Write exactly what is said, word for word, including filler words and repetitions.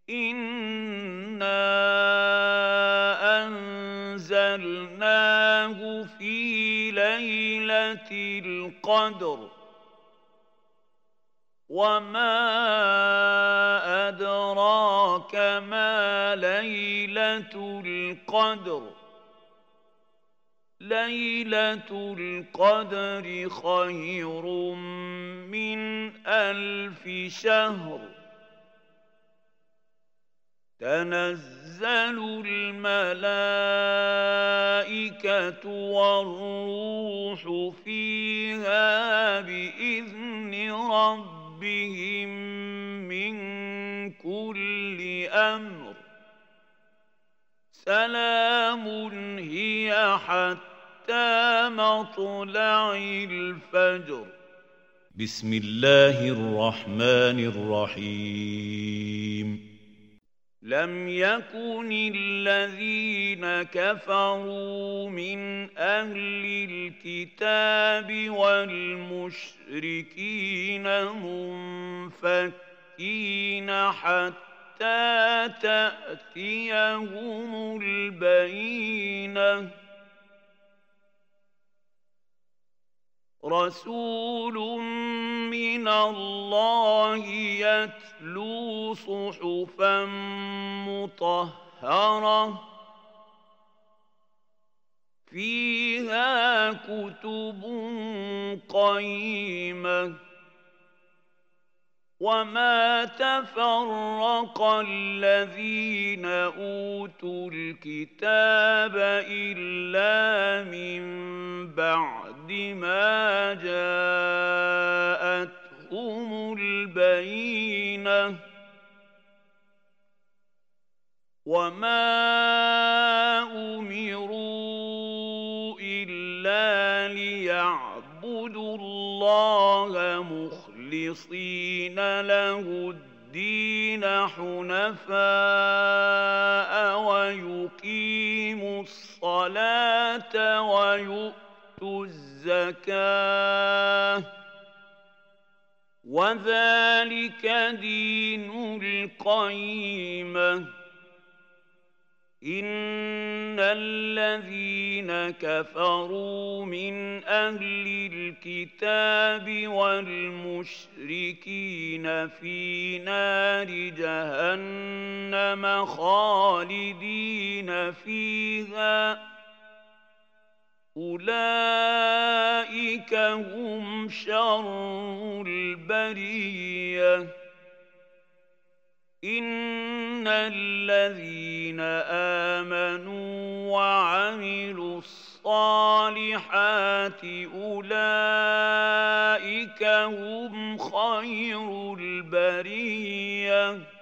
إِنَّا أَنزَلْنَاهُ فِي لَيْلَةِ الْقَدْرِ وَمَا أَدْرَاكَ مَا لَيْلَةُ الْقَدْرِ لَيْلَةُ الْقَدْرِ خَيْرٌ مِّنْ أَلْفِ شَهْرٍ تَنَزَّلُ الْمَلَائِكَةُ وَالرُّوحُ فِيهَا بِإِذْنِ رَبِّهِم مِّن كُلِّ أَمْرٍ سَلَامٌ هِيَ حَتَّىٰ مَطْلَعِ الْفَجْرِ. بسم الله الرحمن الرحيم. لم يكن الذين كفروا من أهل الكتاب والمشركين منفكين حتى تأتيهم البينة رسول من الله يتلو صحفا مطهرة فيها كتب قيمة وما تفرق الذين أوتوا الكتاب إلا من بعد ما جاءتهم البينة وما أمروا إلا ليعبدوا الله مخلصين له الدين حنفاء ويقيموا الصلاة ويؤتوا الزكاة وذلك دين القيمة إن الذين كفروا من أهل الكتاب والمشركين في نار جهنم خالدين فيها أولئك هم شر البرية إن الذين آمنوا وعملوا الصالحات أولئك هم خير البرية